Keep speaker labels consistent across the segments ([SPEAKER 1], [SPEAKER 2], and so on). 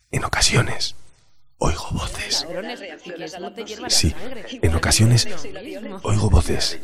[SPEAKER 1] En ocasiones oigo voces. Sí, en ocasiones oigo voces.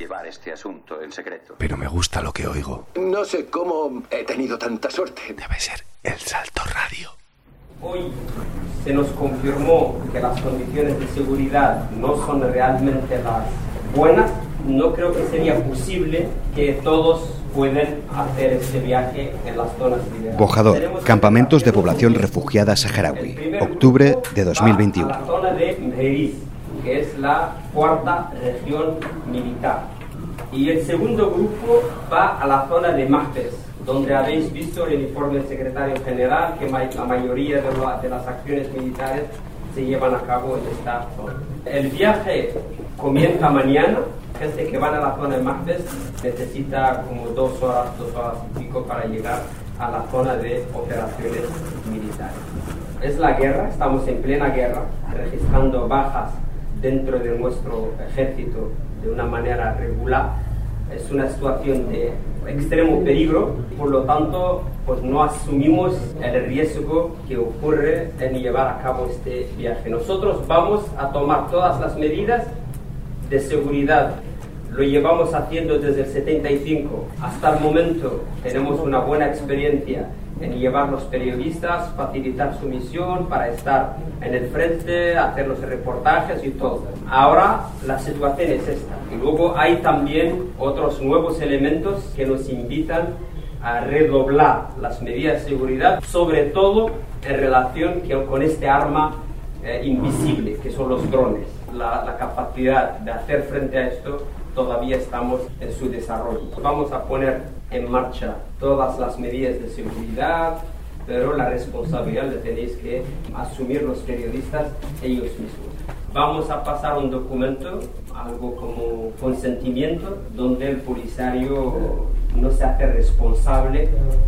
[SPEAKER 1] Pero me gusta lo que oigo.
[SPEAKER 2] No sé cómo he tenido tanta suerte.
[SPEAKER 1] Debe ser el Salto Radio.
[SPEAKER 3] Hoy se nos confirmó que las condiciones de seguridad no son realmente las buenas. No creo que sería posible que todos puedan hacer este viaje en las zonas liberadas.
[SPEAKER 4] Bojador, campamentos de población refugiada saharaui, octubre de 2021.
[SPEAKER 3] A la zona de Mheriz, que es la cuarta región militar. Y el segundo grupo va a la zona de Mahbes, donde habéis visto el informe del secretario general que la mayoría de las acciones militares se llevan a cabo en esta zona. El viaje comienza mañana. Gente que van a la zona de Mahbes necesita como 2 horas y pico para llegar a la zona de operaciones militares. Es la guerra, estamos en plena guerra, registrando bajas dentro de nuestro ejército de una manera regular. Es una situación de extremo peligro, por lo tanto, pues no asumimos el riesgo que ocurre en llevar a cabo este viaje. Nosotros vamos a tomar todas las medidas de seguridad. Lo llevamos haciendo desde el 75 hasta el momento. Tenemos una buena experiencia en llevar los periodistas, facilitar su misión para estar en el frente, hacer los reportajes y todo. Ahora la situación es esta. Y luego hay también otros nuevos elementos que nos invitan a redoblar las medidas de seguridad, sobre todo en relación con este arma invisible, que son los drones. La capacidad de hacer frente a esto todavía estamos en su desarrollo. Vamos a poner en marcha todas las medidas de seguridad, pero la responsabilidad la tenéis que asumir los periodistas ellos mismos. Vamos a pasar un documento, algo como consentimiento, donde el Polisario no se hace responsable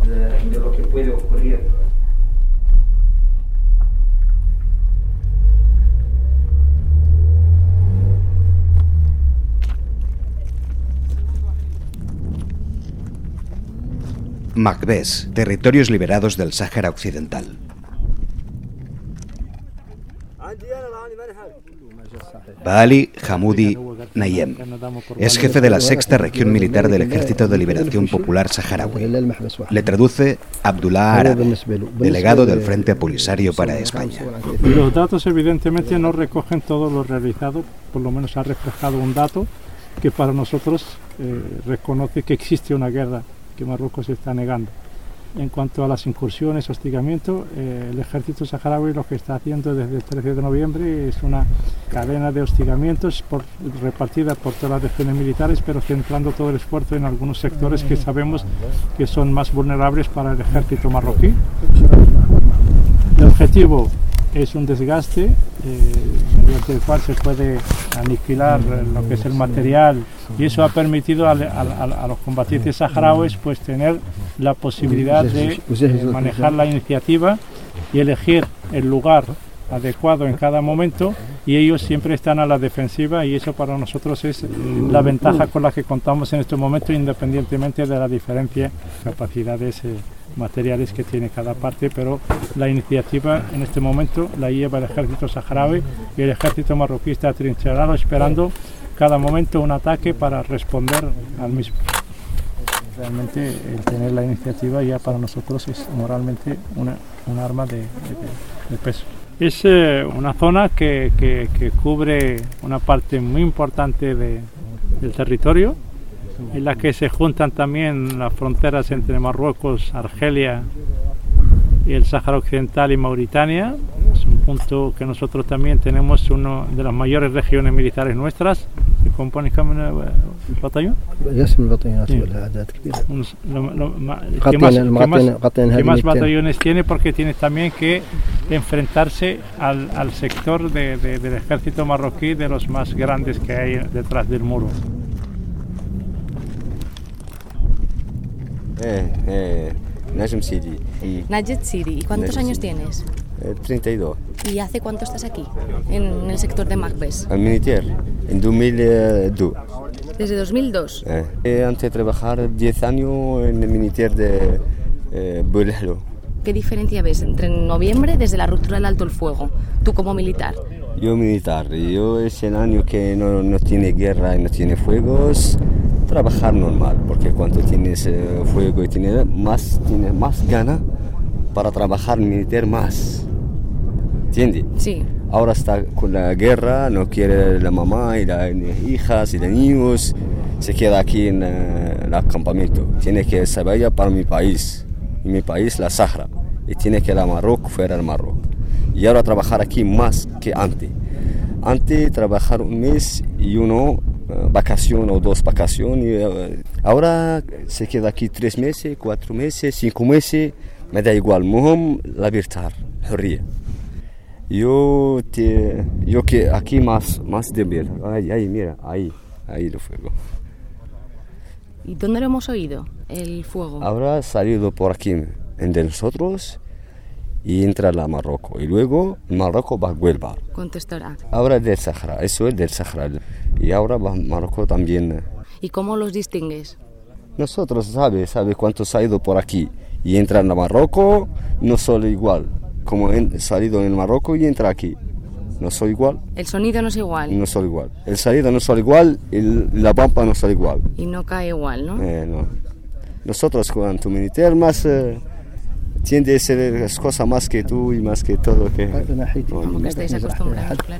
[SPEAKER 3] de lo que puede ocurrir.
[SPEAKER 4] Mahbes, territorios liberados del Sáhara Occidental. Baali Hamoudi Nayem es jefe de la sexta región militar del Ejército de Liberación Popular Saharaui. Le traduce Abdullah Arabi, delegado del Frente Polisario para España.
[SPEAKER 5] Los datos evidentemente no recogen todo lo realizado, por lo menos ha reflejado un dato que para nosotros reconoce que existe una guerra que Marruecos se está negando. En cuanto a las incursiones, hostigamiento, el ejército saharaui lo que está haciendo desde el 13 de noviembre es una cadena de hostigamientos repartida por todas las regiones militares, pero centrando todo el esfuerzo en algunos sectores que sabemos que son más vulnerables para el ejército marroquí. El objetivo es un desgaste mediante el cual se puede aniquilar lo que es el material, y eso ha permitido a los combatientes saharauis pues tener la posibilidad de manejar la iniciativa y elegir el lugar adecuado en cada momento, y ellos siempre están a la defensiva, y eso para nosotros es la ventaja con la que contamos en estos momentos, independientemente de la diferencia de capacidades materiales que tiene cada parte, pero la iniciativa en este momento la lleva el ejército saharaui, y el ejército marroquí está atrincherado esperando cada momento un ataque para responder al mismo. Realmente el tener la iniciativa ya para nosotros es moralmente un arma de peso. Es una zona que cubre una parte muy importante del territorio, en la que se juntan también las fronteras entre Marruecos, Argelia y el Sáhara Occidental y Mauritania. Es un punto que nosotros también tenemos una de las mayores regiones militares nuestras. ¿Se compone كم batallón? ¿Qué más batallones tiene? Porque tiene también que enfrentarse al sector del ejército marroquí, de los más grandes que hay detrás del muro.
[SPEAKER 6] Najm Sidi.
[SPEAKER 7] Najed Sidi. ¿Y cuántos años tienes?
[SPEAKER 6] 32.
[SPEAKER 7] ¿Y hace cuánto estás aquí, en el sector de Mahbes?
[SPEAKER 6] Al militar, en 2002.
[SPEAKER 7] Desde 2002.
[SPEAKER 6] Antes de trabajar 10 años en el militar de Bolehlo,
[SPEAKER 7] ¿Qué diferencia ves entre noviembre desde la ruptura del alto el fuego, tú como militar?
[SPEAKER 6] Yo militar, yo es el año que no tiene guerra y no tiene fuegos, trabajar normal, porque cuando tienes fuego y tienes más ganas para trabajar militar más, ¿entiendes?
[SPEAKER 7] Sí.
[SPEAKER 6] Ahora está con la guerra, no quiere la mamá y las hijas y los niños, se queda aquí en el campamento, tiene que se vaya para mi país, y mi país la Sahara, y tiene que ir a Marruecos, fuera del Marruecos. Y ahora trabajar aquí más que antes. Antes trabajar un mes y uno vacación o 2 vacaciones. Ahora se queda aquí 3 meses, 4 meses, 5 meses. Me da igual. Muhim la libertad, حرية. Yo que aquí más deber. Ahí, mira, ahí el fuego.
[SPEAKER 7] ¿Y dónde lo hemos oído, el fuego?
[SPEAKER 6] Ahora ha salido por aquí, entre nosotros. Y entra a Marruecos. Y luego Marruecos va a Huelva.
[SPEAKER 7] Contestará.
[SPEAKER 6] Ahora del Sahara, eso es del Sahara. Y ahora va a Marruecos también.
[SPEAKER 7] ¿Y cómo los distingues?
[SPEAKER 6] Nosotros sabe cuántos ha ido por aquí. Y entra en Marruecos, no son igual. Como he salido en Marruecos y entra aquí. No son igual.
[SPEAKER 7] ¿El sonido no es igual?
[SPEAKER 6] No son igual. El salido no son igual y la pampa no son igual.
[SPEAKER 7] Y no cae igual, ¿no?
[SPEAKER 6] No. Nosotros cuanto militar más... tiende a ser las cosas más que tú y más que todo que...
[SPEAKER 7] Como que estáis acostumbrados, claro.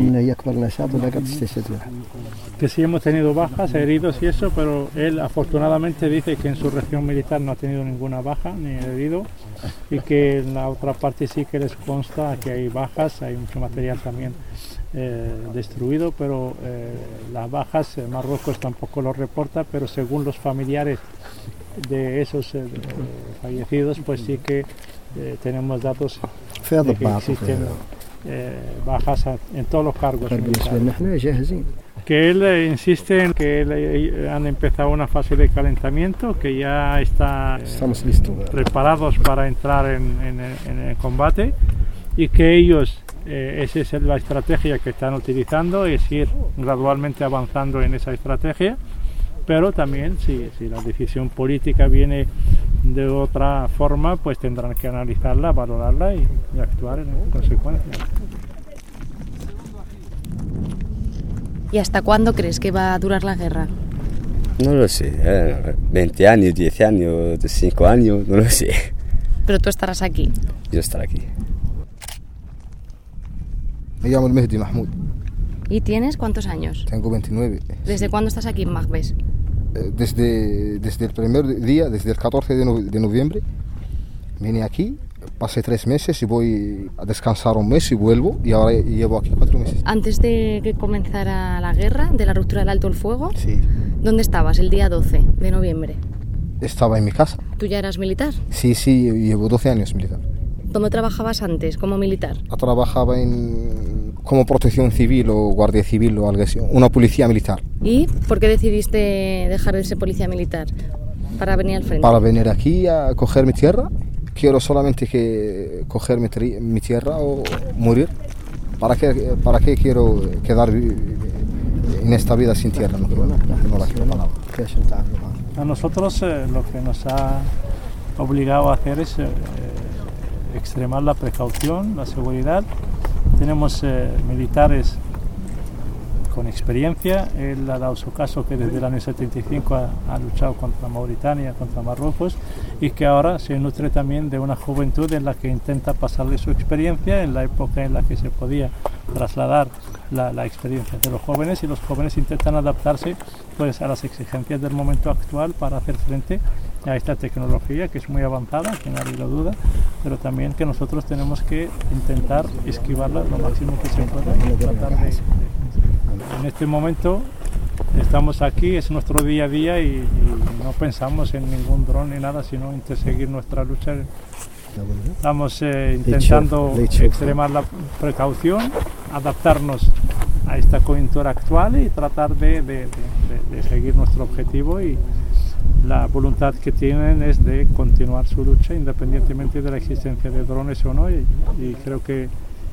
[SPEAKER 5] Que sí hemos tenido bajas, heridos y eso, pero él afortunadamente dice que en su región militar no ha tenido ninguna baja ni herido, y que en la otra parte sí que les consta que hay bajas, hay mucho material también destruido, pero las bajas Marruecos tampoco lo reporta, pero según los familiares de esos fallecidos, pues sí que tenemos datos de que existen bajas en todos los cargos militares. Que él insiste en que han empezado una fase de calentamiento, que ya estamos listos, preparados para entrar en el combate, y que ellos, esa es la estrategia que están utilizando, es ir gradualmente avanzando en esa estrategia. Pero también si la decisión política viene de otra forma, pues tendrán que analizarla, valorarla y actuar en consecuencia.
[SPEAKER 7] ¿Y hasta cuándo crees que va a durar la guerra?
[SPEAKER 6] No lo sé, 20 años, 10 años, 5 años, no lo sé.
[SPEAKER 7] Pero tú estarás aquí.
[SPEAKER 6] Yo estaré aquí.
[SPEAKER 8] Me llamo Mehdi Mahmoud.
[SPEAKER 7] ¿Y tienes cuántos años?
[SPEAKER 8] Tengo 29.
[SPEAKER 7] ¿Desde cuándo estás aquí en Maghbes?
[SPEAKER 8] Desde el primer día, desde el 14 de noviembre, vine aquí, pasé 3 meses y voy a descansar un mes y vuelvo, y ahora llevo aquí 4 meses.
[SPEAKER 7] Antes de que comenzara la guerra, de la ruptura del alto el fuego,
[SPEAKER 8] sí.
[SPEAKER 7] ¿Dónde estabas el día 12 de noviembre?
[SPEAKER 8] Estaba en mi casa.
[SPEAKER 7] ¿Tú ya eras militar?
[SPEAKER 8] Sí, llevo 12 años militar.
[SPEAKER 7] ¿Dónde trabajabas antes como militar?
[SPEAKER 8] Trabajaba como protección civil o guardia civil o algo así, una policía militar.
[SPEAKER 7] ¿Y por qué decidiste dejar de ser policía militar para venir al frente?
[SPEAKER 8] Para venir aquí a coger mi tierra. Quiero solamente coger mi tierra o morir. ¿Para qué quiero quedar en esta vida sin tierra? No la quiero para nada.
[SPEAKER 5] A nosotros lo que nos ha obligado a hacer es extremar la precaución, la seguridad. Tenemos militares con experiencia. Él ha dado su caso que desde el año 75 ha luchado contra Mauritania, contra Marruecos, y que ahora se nutre también de una juventud en la que intenta pasarle su experiencia en la época en la que se podía trasladar la experiencia de los jóvenes, y los jóvenes intentan adaptarse pues a las exigencias del momento actual para hacer frente a esta tecnología que es muy avanzada, que nadie lo duda, pero también que nosotros tenemos que intentar esquivarla lo máximo que se pueda y tratar de... En este momento estamos aquí, es nuestro día a día, y no pensamos en ningún dron ni nada, sino en seguir nuestra lucha. Estamos intentando extremar la precaución, adaptarnos a esta coyuntura actual y tratar de seguir nuestro objetivo, y la voluntad que tienen es de continuar su lucha independientemente de la existencia de drones o no, y creo que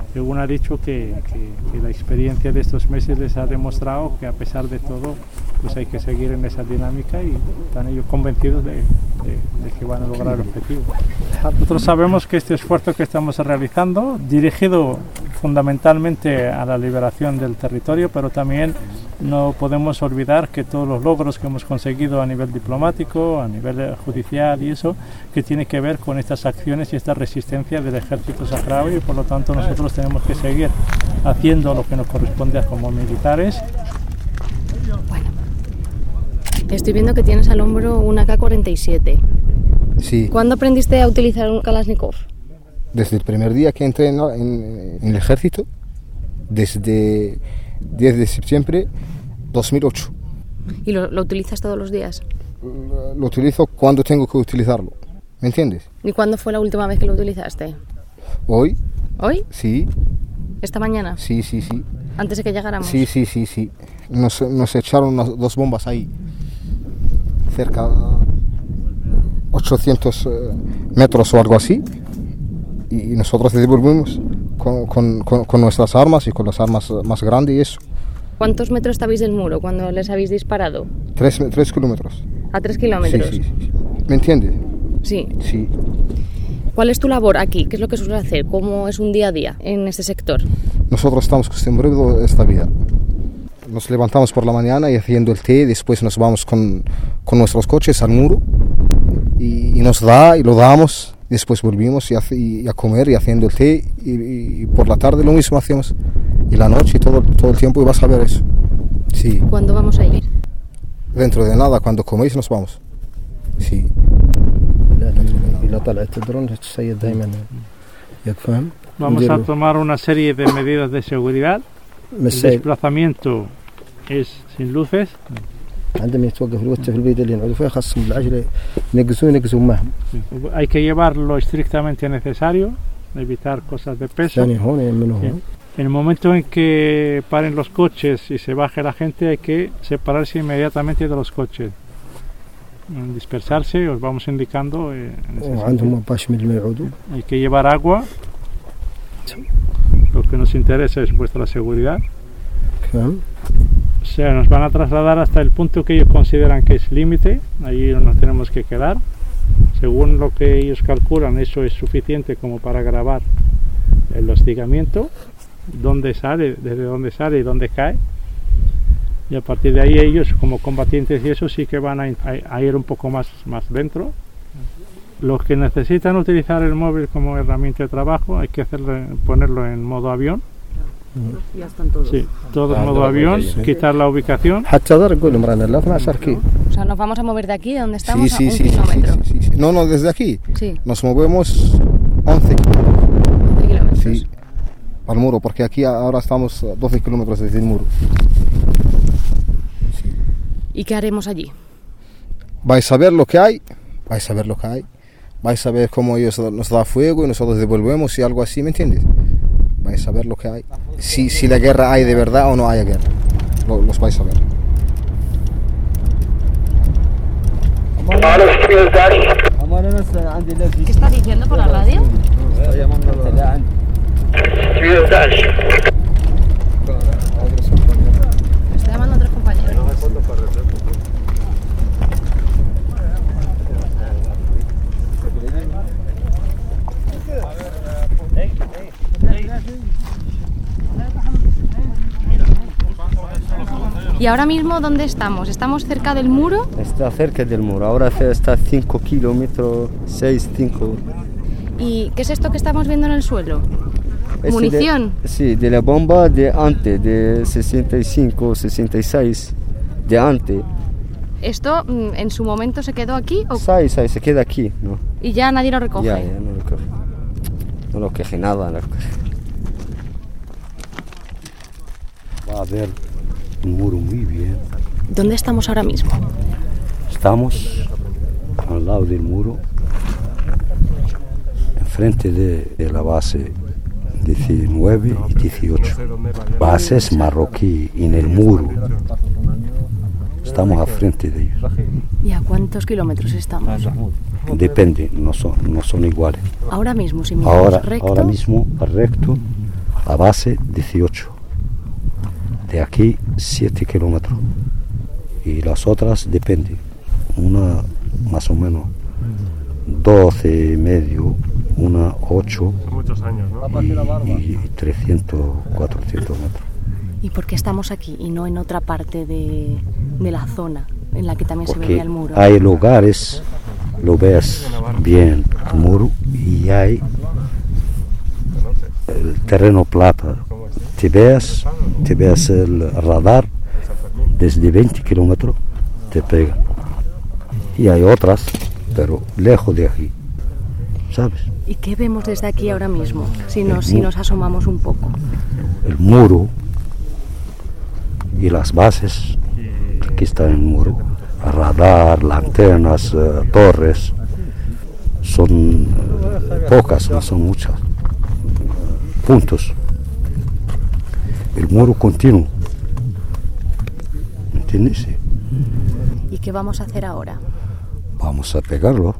[SPEAKER 5] según ha dicho, que la experiencia de estos meses les ha demostrado que a pesar de todo, pues hay que seguir en esa dinámica y están ellos convencidos de que van a lograr el objetivo. Nosotros sabemos que este esfuerzo que estamos realizando, dirigido fundamentalmente a la liberación del territorio, pero también no podemos olvidar que todos los logros que hemos conseguido a nivel diplomático, a nivel judicial y eso, que tiene que ver con estas acciones y esta resistencia del ejército saharaui, y por lo tanto nosotros tenemos que seguir haciendo lo que nos corresponde como militares.
[SPEAKER 7] Bueno, estoy viendo que tienes al hombro un AK-47.
[SPEAKER 8] Sí.
[SPEAKER 7] ¿Cuándo aprendiste a utilizar un Kalashnikov?
[SPEAKER 8] Desde el primer día que entré en el ejército, desde 10 de septiembre 2008.
[SPEAKER 7] ¿Y lo utilizas todos los días?
[SPEAKER 8] Lo utilizo cuando tengo que utilizarlo, ¿me entiendes?
[SPEAKER 7] ¿Y cuándo fue la última vez que lo utilizaste?
[SPEAKER 8] ¿Hoy?
[SPEAKER 7] ¿Hoy?
[SPEAKER 8] Sí.
[SPEAKER 7] ¿Esta mañana?
[SPEAKER 8] Sí.
[SPEAKER 7] ¿Antes de que llegáramos?
[SPEAKER 8] Sí. Nos echaron 2 bombas ahí, cerca de 800 metros o algo así, y nosotros devolvimos con nuestras armas y con las armas más grandes y eso.
[SPEAKER 7] ¿Cuántos metros estabais del muro cuando les habéis disparado?
[SPEAKER 8] 3 kilómetros.
[SPEAKER 7] ¿A 3 kilómetros?
[SPEAKER 8] Sí. ¿Me entiendes?
[SPEAKER 7] Sí.
[SPEAKER 8] Sí.
[SPEAKER 7] ¿Cuál es tu labor aquí? ¿Qué es lo que sueles hacer? ¿Cómo es un día a día en este sector?
[SPEAKER 8] Nosotros estamos acostumbrados a esta vida. Nos levantamos por la mañana y haciendo el té, después nos vamos con nuestros coches al muro y nos da y lo damos. Después volvimos y a comer y haciendo el té y por la tarde lo mismo hacemos. Y la noche todo el tiempo, y vas a ver eso. Sí.
[SPEAKER 7] ¿Cuándo vamos a ir?
[SPEAKER 8] Dentro de nada, cuando coméis nos vamos. Sí.
[SPEAKER 5] Vamos a tomar una serie de medidas de seguridad. El desplazamiento es sin luces. Hay que llevar lo estrictamente necesario, evitar cosas de peso. En el momento en que paren los coches y se baje la gente, hay que separarse inmediatamente de los coches, dispersarse. Os vamos indicando. Hay que llevar agua. Lo que nos interesa es vuestra seguridad. O sea, nos van a trasladar hasta el punto que ellos consideran que es límite. Ahí nos tenemos que quedar. Según lo que ellos calculan, eso es suficiente como para grabar el hostigamiento, dónde sale, desde dónde sale y dónde cae. Y a partir de ahí ellos, como combatientes y eso, sí que van a ir un poco más dentro. Los que necesitan utilizar el móvil como herramienta de trabajo, hay que ponerlo en modo avión.
[SPEAKER 7] Ya están todos.
[SPEAKER 5] Sí, todo en modo avión, quitar la ubicación.
[SPEAKER 7] O sea, nos vamos a mover de aquí, de donde estamos,
[SPEAKER 8] Sí.
[SPEAKER 7] a un kilómetro.
[SPEAKER 8] Sí. No, desde aquí.
[SPEAKER 7] Sí.
[SPEAKER 8] Nos movemos 11
[SPEAKER 7] kilómetros.
[SPEAKER 8] Sí, al muro, porque aquí ahora estamos a 12 kilómetros desde el muro. Sí.
[SPEAKER 7] ¿Y qué haremos allí?
[SPEAKER 8] Vais a ver lo que hay. Vais a ver cómo ellos nos da fuego y nosotros devolvemos y algo así, ¿me entiendes? Vais a ver lo que hay. Si la guerra hay de verdad o no hay guerra. Los vais a ver.
[SPEAKER 7] ¿Qué está diciendo por la radio? Estoy llamando a otros compañeros. ¿Y ahora mismo dónde estamos? ¿Estamos cerca del muro?
[SPEAKER 6] Está cerca del muro, ahora está a 5 kilómetros, 5.
[SPEAKER 7] ¿Y qué es esto que estamos viendo en el suelo? ¿Munición?
[SPEAKER 6] Sí, de la bomba de antes, de 65, 66, de antes.
[SPEAKER 7] ¿Esto en su momento se quedó aquí? ¿O?
[SPEAKER 6] Se queda aquí, ¿no?
[SPEAKER 7] ¿Y ya nadie lo recoge?
[SPEAKER 6] Ya no lo coge. No lo coge nada.
[SPEAKER 9] Va a ver un muro muy bien.
[SPEAKER 7] ¿Dónde estamos ahora mismo?
[SPEAKER 9] Estamos al lado del muro, enfrente de la base 19 y 18. Bases marroquí en el muro. Estamos al frente de ellos.
[SPEAKER 7] ¿Y a cuántos kilómetros estamos?
[SPEAKER 9] Depende, no son iguales.
[SPEAKER 7] Ahora mismo, si miramos recto.
[SPEAKER 9] Ahora mismo, recto, La base 18. De aquí 7 kilómetros. Y las otras depende. Una más o menos 12 y medio, una 8.
[SPEAKER 10] Muchos años, ¿no?
[SPEAKER 9] Y 300, 400 metros.
[SPEAKER 7] ¿Y por qué estamos aquí y no en otra parte de la zona en la que también se veía el muro?
[SPEAKER 9] Hay lugares, lo ves bien el muro, y hay el terreno plata. Te ves el radar desde 20 kilómetros, te pega. Y hay otras, pero lejos de aquí, ¿sabes?
[SPEAKER 7] ¿Y qué vemos desde aquí ahora mismo, si nos asomamos un poco?
[SPEAKER 9] El muro y las bases, aquí está el muro, radar, lanternas, torres, son pocas, no son muchas, puntos. El muro continuo, ¿entiendes? Sí.
[SPEAKER 7] ¿Y qué vamos a hacer ahora?
[SPEAKER 9] Vamos a pegarlo.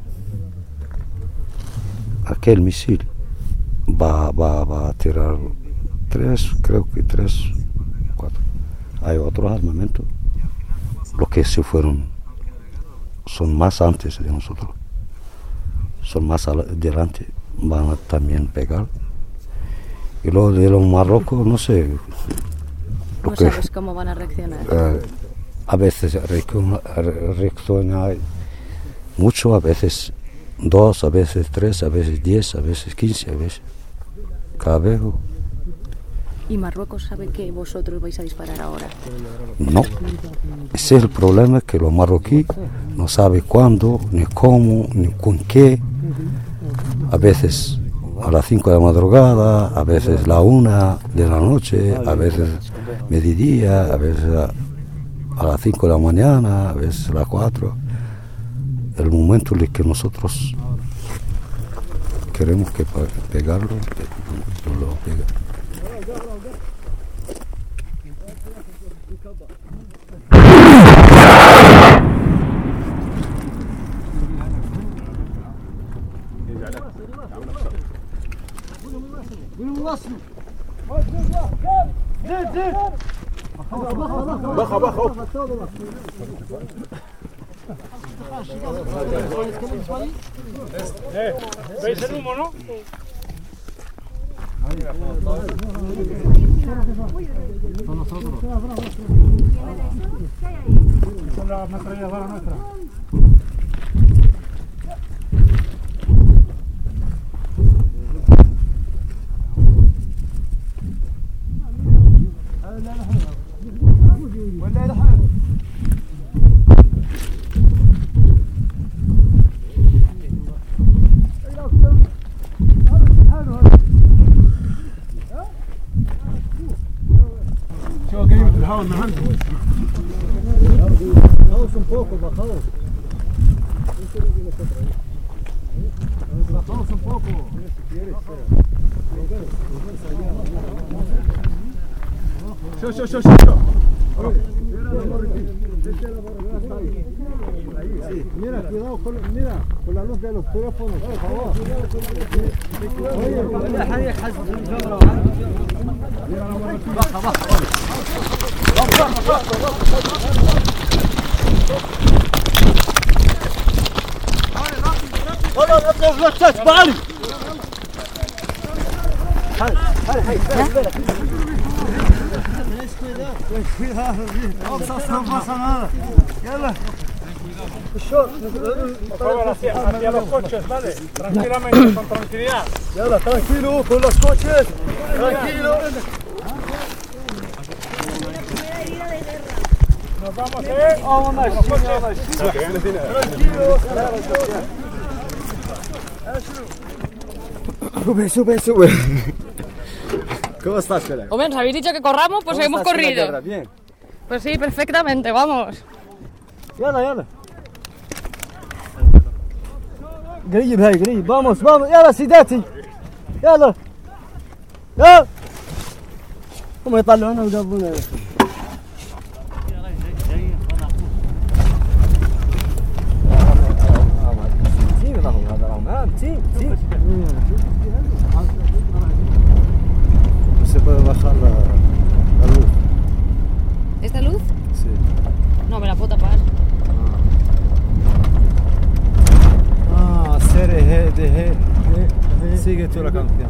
[SPEAKER 9] Aquel misil va a tirar 3, creo que 3, 4. Hay otros armamentos. Los que se fueron son más antes de nosotros. Son más adelante. Van a también pegar. Y lo de los marrocos, no sé.
[SPEAKER 7] ¿No sabes cómo van a reaccionar?
[SPEAKER 9] A veces reacciona mucho, a veces 2, a veces 3, a veces 10, a veces 15, a veces cada vez.
[SPEAKER 7] ¿Y Marruecos sabe que vosotros vais a disparar ahora?
[SPEAKER 9] No, ese es el problema, que los marroquíes no saben cuándo, ni cómo, ni con qué. A veces a las 5 de la madrugada, a veces la 1 de la noche, a veces mediodía, a veces a las 5 de la mañana, a veces a las 4. El momento en el que nosotros queremos que pegarlo, lo pega.
[SPEAKER 5] ¿Veis el humo, no? Son nosotros. Son las ametralladoras nuestras.
[SPEAKER 8] Bajaos un poco, bajaos. Bajaos un poco. Mira, cuidado con la luz de los teléfonos, por favor. Baja, baja. No pasa nada.
[SPEAKER 5] Por favor, hacia los coches, ¿vale? Tranquilamente, con tranquilidad.
[SPEAKER 8] Yala, tranquilo, con los coches. Tranquilo.
[SPEAKER 5] Nos vamos,
[SPEAKER 8] Sube. ¿Cómo estás, Pela?
[SPEAKER 7] Hombre, nos habéis dicho que corramos, pues hemos corrido.
[SPEAKER 8] Bien.
[SPEAKER 7] Pues sí, perfectamente, vamos.
[SPEAKER 8] Yala. قريب vamos يلا سيداتي يلا هم يطلعونا ويقضونا
[SPEAKER 10] Sigue tú la canción.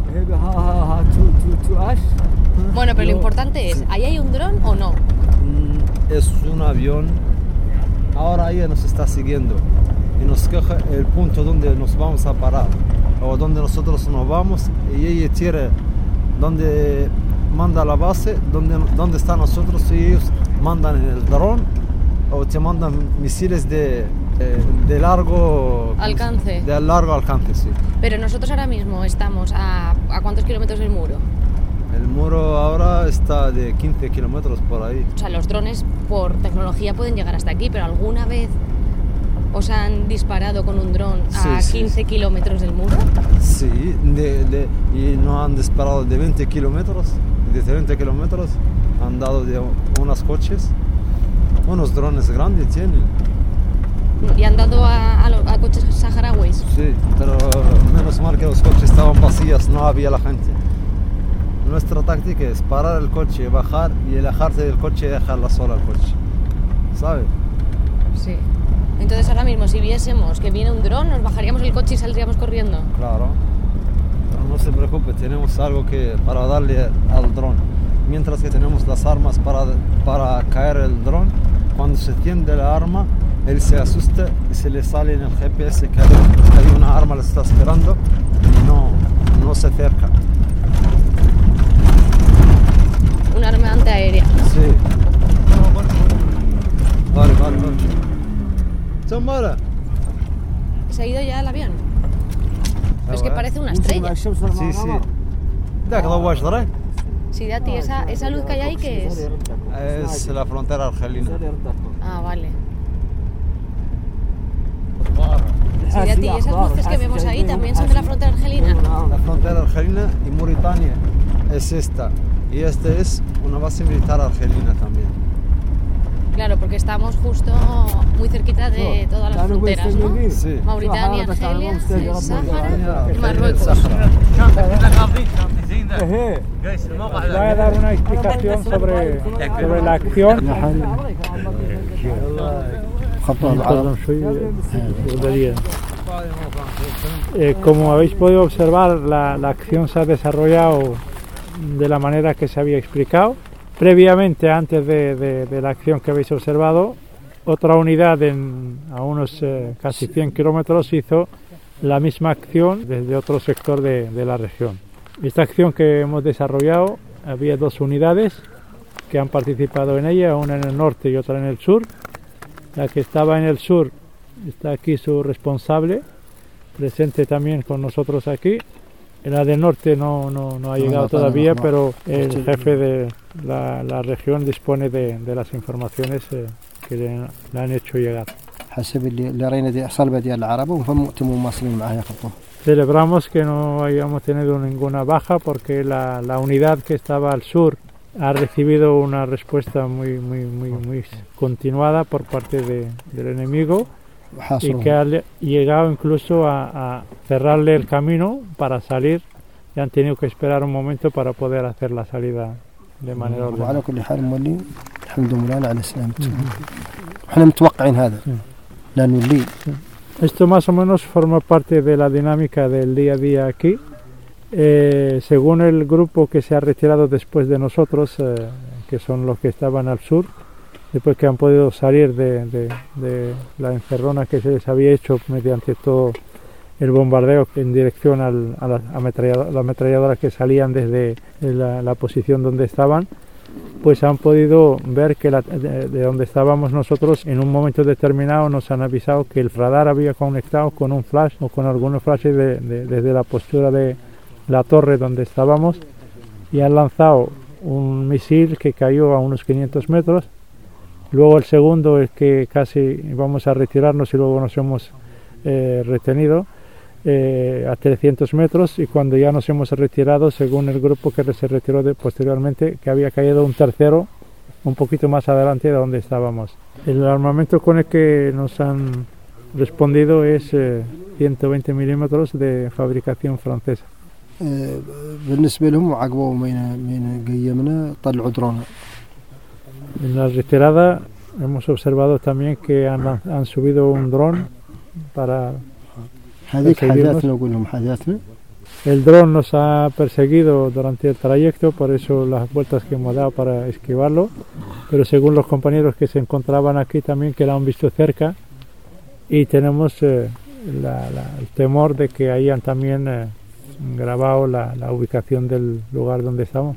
[SPEAKER 7] Bueno, pero lo importante es, ¿ahí hay un dron o no?
[SPEAKER 10] Es un avión. Ahora ella nos está siguiendo y nos coge el punto donde nos vamos a parar o donde nosotros nos vamos, y ella tira donde manda la base, donde están nosotros, y ellos mandan el dron o te mandan misiles de largo
[SPEAKER 7] alcance.
[SPEAKER 10] De largo alcance, sí.
[SPEAKER 7] Pero nosotros ahora mismo estamos ¿a cuántos kilómetros del muro?
[SPEAKER 10] El muro ahora está de 15 kilómetros por ahí.
[SPEAKER 7] O sea, los drones por tecnología pueden llegar hasta aquí, pero ¿alguna vez os han disparado con un dron a 15 kilómetros del muro?
[SPEAKER 10] Sí, y nos han disparado de 20 kilómetros, de 30 kilómetros, han dado de unos coches, unos drones grandes tienen.
[SPEAKER 7] ¿Y han dado a coches saharauis?
[SPEAKER 10] Sí, pero menos mal que los coches estaban vacíos, no había la gente. Nuestra táctica es parar el coche, bajar y alejarse del coche y dejarla sola el coche, ¿sabes?
[SPEAKER 7] Sí. Entonces ahora mismo si viésemos que viene un dron, nos bajaríamos el coche y saldríamos corriendo.
[SPEAKER 10] Claro, pero no se preocupe, tenemos algo para darle al dron. Mientras que tenemos las armas para caer el dron, cuando se tiende la arma, él se asusta y se le sale en el GPS que hay una arma, le está esperando y no se acerca.
[SPEAKER 7] Un arma antiaérea.
[SPEAKER 10] Sí. Vale. Chambara.
[SPEAKER 7] ¿Se ha ido ya el avión? Pero es que parece una estrella.
[SPEAKER 10] Sí.
[SPEAKER 7] Sí, Dati, esa luz que hay ahí, ¿qué es?
[SPEAKER 10] Es la frontera argelina.
[SPEAKER 7] Ah, vale. Sí, Dati, esas luces que vemos ahí también son de la frontera argelina.
[SPEAKER 10] La frontera argelina y Mauritania es esta. Y esta es una base militar argelina también.
[SPEAKER 7] Claro, porque estamos justo muy cerquita de todas las fronteras, ¿no?
[SPEAKER 10] Sí.
[SPEAKER 7] Mauritania, Argelia, el Sáhara y Marruecos.
[SPEAKER 5] Voy a dar una explicación sobre la acción. Como habéis podido observar, la acción se ha desarrollado de la manera que se había explicado. Previamente, antes de la acción que habéis observado, otra unidad a unos casi 100 kilómetros hizo la misma acción desde otro sector de la región. Esta acción que hemos desarrollado, había dos unidades que han participado en ella, una en el norte y otra en el sur. La que estaba en el sur, está aquí su responsable, presente también con nosotros aquí. La del norte no ha llegado todavía, pero el jefe de la región dispone de las informaciones que le han hecho llegar. Celebramos que no hayamos tenido ninguna baja porque la unidad que estaba al sur ha recibido una respuesta muy continuada por parte del enemigo y que ha llegado incluso a cerrarle el camino para salir y han tenido que esperar un momento para poder hacer la salida de manera ordenada. Esto más o menos forma parte de la dinámica del día a día aquí. Según el grupo que se ha retirado después de nosotros, que son los que estaban al sur, después que han podido salir de la encerrona que se les había hecho mediante todo el bombardeo en dirección a las ametralladoras que salían desde la posición donde estaban, pues han podido ver que de donde estábamos nosotros en un momento determinado nos han avisado que el radar había conectado con un flash o con algunos flashes desde la postura de la torre donde estábamos y han lanzado un misil que cayó a unos 500 metros. Luego el segundo es que casi íbamos a retirarnos y luego nos hemos retenido a 300 metros y cuando ya nos hemos retirado, según el grupo que se retiró posteriormente, que había caído un tercero un poquito más adelante de donde estábamos. El armamento con el que nos han respondido es 120 milímetros de fabricación francesa. En la retirada hemos observado también que han subido un dron para El dron nos ha perseguido durante el trayecto, por eso las vueltas que hemos dado para esquivarlo, pero según los compañeros que se encontraban aquí también, que lo han visto cerca, y tenemos el temor de que hayan también grabado la ubicación del lugar donde estamos.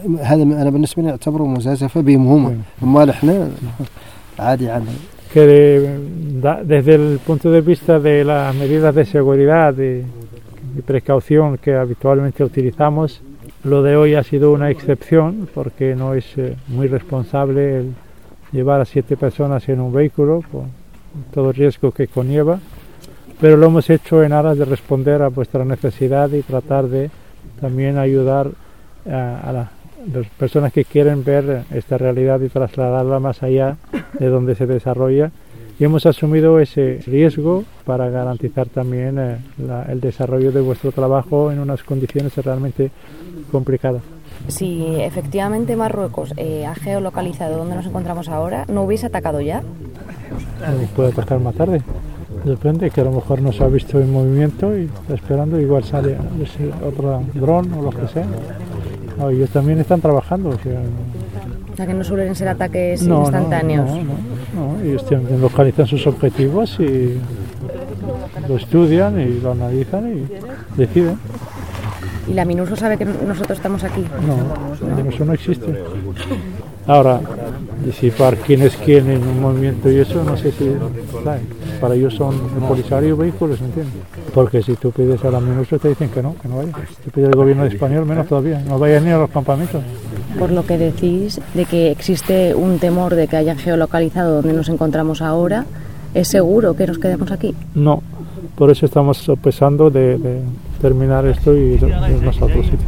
[SPEAKER 5] Que desde el punto de vista de las medidas de seguridad y precaución que habitualmente utilizamos, lo de hoy ha sido una excepción porque no es muy responsable el llevar a 7 personas en un vehículo por todo el riesgo que conlleva, pero lo hemos hecho en aras de responder a vuestra necesidad y tratar de también ayudar a las personas que quieren ver esta realidad y trasladarla más allá de donde se desarrolla, y hemos asumido ese riesgo para garantizar también el desarrollo de vuestro trabajo en unas condiciones realmente complicadas.
[SPEAKER 7] Si efectivamente Marruecos ha geolocalizado donde nos encontramos ahora, ¿no hubiese atacado ya?
[SPEAKER 5] Nos puede atacar más tarde. Depende, que a lo mejor nos ha visto en movimiento y está esperando, igual sale otro dron o lo que sea. No, ellos también están trabajando. O sea,
[SPEAKER 7] que no suelen ser ataques instantáneos.
[SPEAKER 5] No, ellos localizan sus objetivos y lo estudian y lo analizan y deciden.
[SPEAKER 7] ¿Y la MINUSO sabe que nosotros estamos aquí?
[SPEAKER 5] No, la MINUSO no existe. Ahora, disipar quién es quién en un movimiento y eso, no sé si... ¿sabes? Para ellos son el Polisario vehículos, ¿entiendes? Porque si tú pides a la MINUSO te dicen que no vayas. Si pides al gobierno español, menos todavía. No vayas ni a los campamentos.
[SPEAKER 7] Por lo que decís de que existe un temor de que hayan geolocalizado donde nos encontramos ahora, ¿es seguro que nos quedemos aquí?
[SPEAKER 5] No, por eso estamos sopesando de terminar esto y irnos a otro sitio.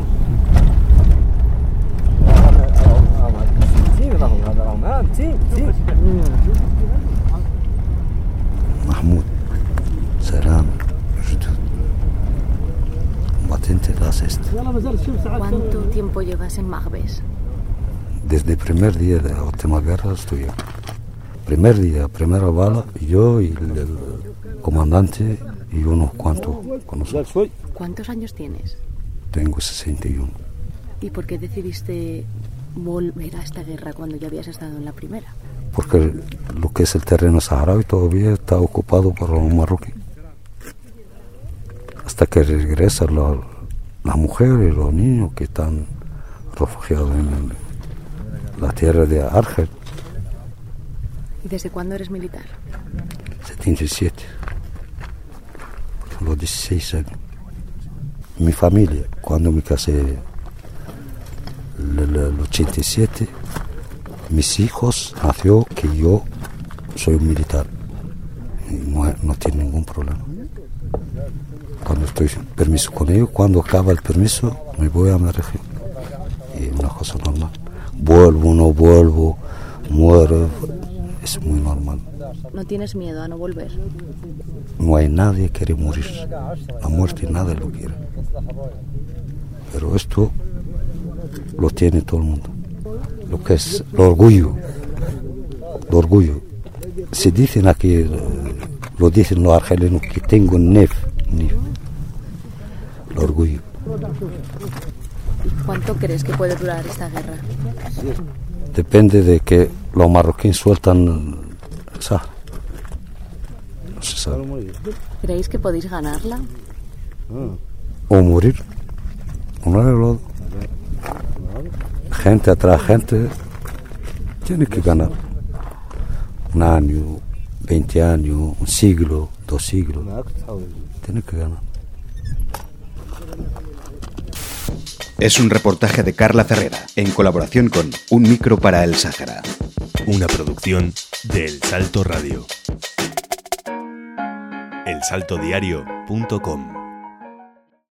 [SPEAKER 9] Mahmoud, Salam, Jdud, Batente das est.
[SPEAKER 7] ¿Cuánto tiempo llevas en Magbes?
[SPEAKER 9] Desde el primer día de la última guerra estoy aquí. Primer día, primera bala, yo y el comandante y unos cuantos con nosotros.
[SPEAKER 7] ¿Cuántos años tienes?
[SPEAKER 9] Tengo 61.
[SPEAKER 7] ¿Y por qué decidiste volver a esta guerra cuando ya habías estado en la primera?
[SPEAKER 9] Porque lo que es el terreno saharaui todavía está ocupado por los marroquíes. Hasta que regresan las mujeres y los niños que están refugiados en la tierra de Argel.
[SPEAKER 7] ¿Y desde cuándo eres militar?
[SPEAKER 9] 77. Los 16 años. Mi familia, cuando me casé el 87, mis hijos nació que yo soy un militar. Y no tiene ningún problema. Cuando estoy en permiso con ellos, cuando acaba el permiso, me voy a mi región. Y es una cosa normal. Vuelvo, no vuelvo, muero, es muy normal.
[SPEAKER 7] ¿No tienes miedo a no volver?
[SPEAKER 9] No hay nadie que quiere morir. La muerte nadie lo quiere. Pero esto lo tiene todo el mundo. Lo que es el orgullo. El orgullo. Se dicen aquí, lo dicen los argelinos, que tengo nef. El orgullo.
[SPEAKER 7] ¿Y cuánto crees que puede durar esta guerra?
[SPEAKER 9] Depende de que los marroquíes sueltan. No se sabe.
[SPEAKER 7] ¿Creéis que podéis ganarla?
[SPEAKER 9] O morir. Uno de los dos. Gente atrás gente tiene que ganar. Un año, 20 años, un siglo, 2 siglos. Tiene que ganar.
[SPEAKER 4] Es un reportaje de Carla Ferrera, en colaboración con Un Micro para el Sáhara.
[SPEAKER 1] Una producción de El Salto Radio. elsaltodiario.com